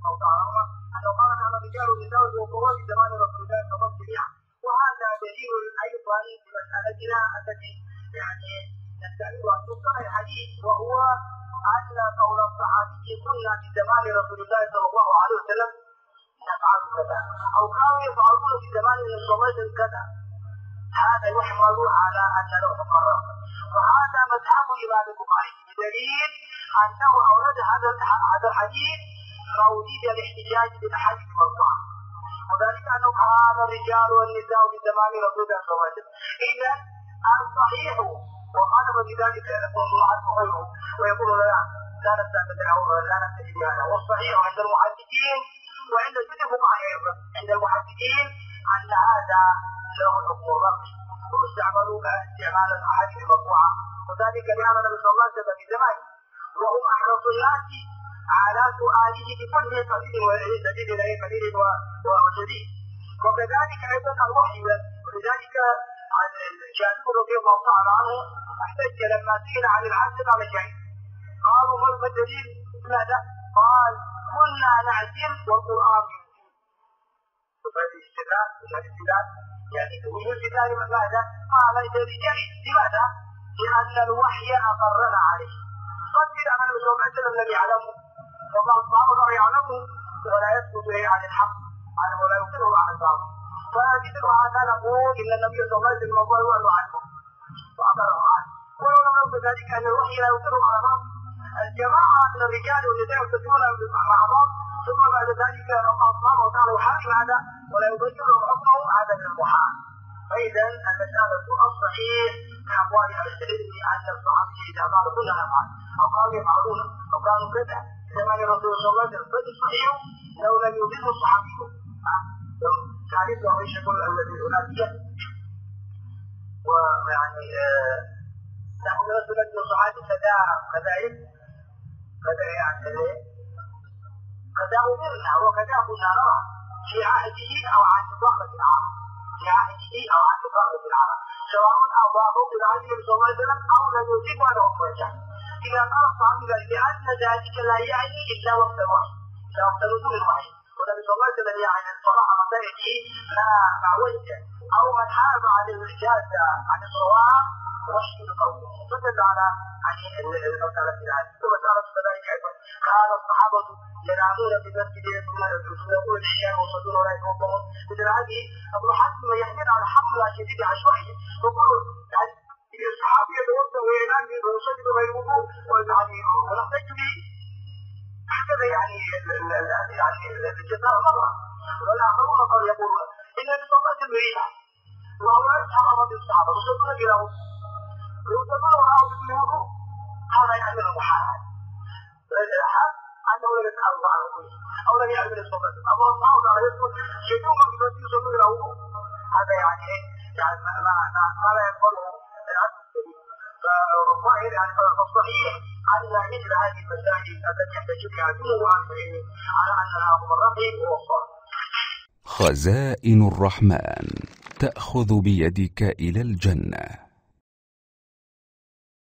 الله تعالى عنهما أنه قال كان الرجال والنساء والقوات في زمان رسول الله صلى الله عليه وسلم جميعا. وهذا دليل أيضا لمسألتنا التي يعني نستعيد أن نذكر الحديث، وهو أن قول الصحابي كنا في زمان رسول الله صلى الله عليه وسلم نفعل كذا، أو كانوا يفعلون في زمان رسول الله كذا، هذا يحمل على أن له حكم. وهذا مذهب الإمام البخاري بدليل أنه أورد هذا الحديث مولد الاحتجاج بالأحاديث المرفوعة، وذلك أنه كان الرجال والنساء في زمان رسول الله صلى الله عليه وسلم. إذا الصحيح وقال بذلك غيره ويقول لا نستعمل لا نستجيب بهذا، والصحيح عند المحدثين وعند جل الفقهاء عند المحدثين أن هذا له حكم الرفع واستعمل استعمال الأحاديث المرفوعة، وذلك لأن النبي صلى الله عليه وسلم في زمانه وهم أحرص الناس على سؤاله بكل قليل قليل وشديد. وكذلك أيضا الوحي، ولذلك عن جابر رضي الله تعالى عنه احتج لما سئل عن العزل على الشهيد، قالوا ما الدليل؟ ماذا؟ قال كنا نعزل والقرآن ينزل. فهذه الاستدلال يعني تقول الاستدلال ماذا؟ قال للرجال. لماذا؟ لأن الوحي أقرنا عليه. قد أن النبي صلى الله عليه وسلم لم يعلمه، والله سبحانه وتعالى يعلمه ولا يثبت إليه عن الحق ولا يمكنه عن الباطل. فنجد هذا نقول إن النبي صلى الله عليه وسلم هو عنه وأمره عنه، ولو لم يكن ذلك أن الوحي لا يمكنه على بعض. الجماعة من الرجال والنساء يستدلون مع بعض، ثم بعد ذلك الله سبحانه وتعالى يحارب هذا ولا يبين لهم حكمه، هذا من المحال. فإذا المسألة الصحيح من أقوال أهل العلم أن الصحابي إذا قال كنا نفعل أو قالوا يفعلون أو كانوا كذا في زمان الرسول صلى الله عليه وسلم، فالصحيح لو لم يضل الصحابي تعريف عيشة الذي هناك. ويعني نحن نقول أن الصحابي كذلك كذا أمرنا وكذا كنا نرى في عهده أو عن إطلاقة العرب، في عهده أو عن إطلاقة العرب، سواء أضافوا إلى عهد النبي صلى الله عليه وسلم أو لم يضيفوا له وجه. إذا قال الصحابي لأن ذلك لا يعني إلا وقت الوحي، إلا وقت نزول الوحي، والنبي صلى الله عليه وسلم يعني صراحة مسائله ما وجه أو من حارب عن الإرشاد عن الصواب وحي القوم، فدل على يعني المسألة الآن. ومسألة كذلك أيضا كان الصحابة ينامون في المسجد يقول العشاء ويصلون ولا يتوضؤون، مثل هذه ابن حزم يحمل على حملة شديدة عشوائية، يقول يعني الصحابي يتوضأ وينام ويصلي بغير وضوء ويعني ونحتاج به هكذا يعني الجزاء مرة. والآخرون قالوا يقولون إن النبي صلى الله عليه وسلم يريد وهو يسحر رضي الصحابة ويصلون بلا وضوء ويصلون وراءه بدون وضوء، هذا يعمل محالا أنه لا يسأل الله عنه أو لم يعمل الصلاة الله سبحانه وتعالى يذكر شيئا من بس يصلون بلا وضوء، هذا يعني ما لا يقبله العدل السليم. فالظاهر يعني فالصحيح أن مثل هذه المسائل التي يحتج بها جمهور أهل العلم على أنها مبررة ووصال. خزائن الرحمن تأخذ بيدك إلى الجنة.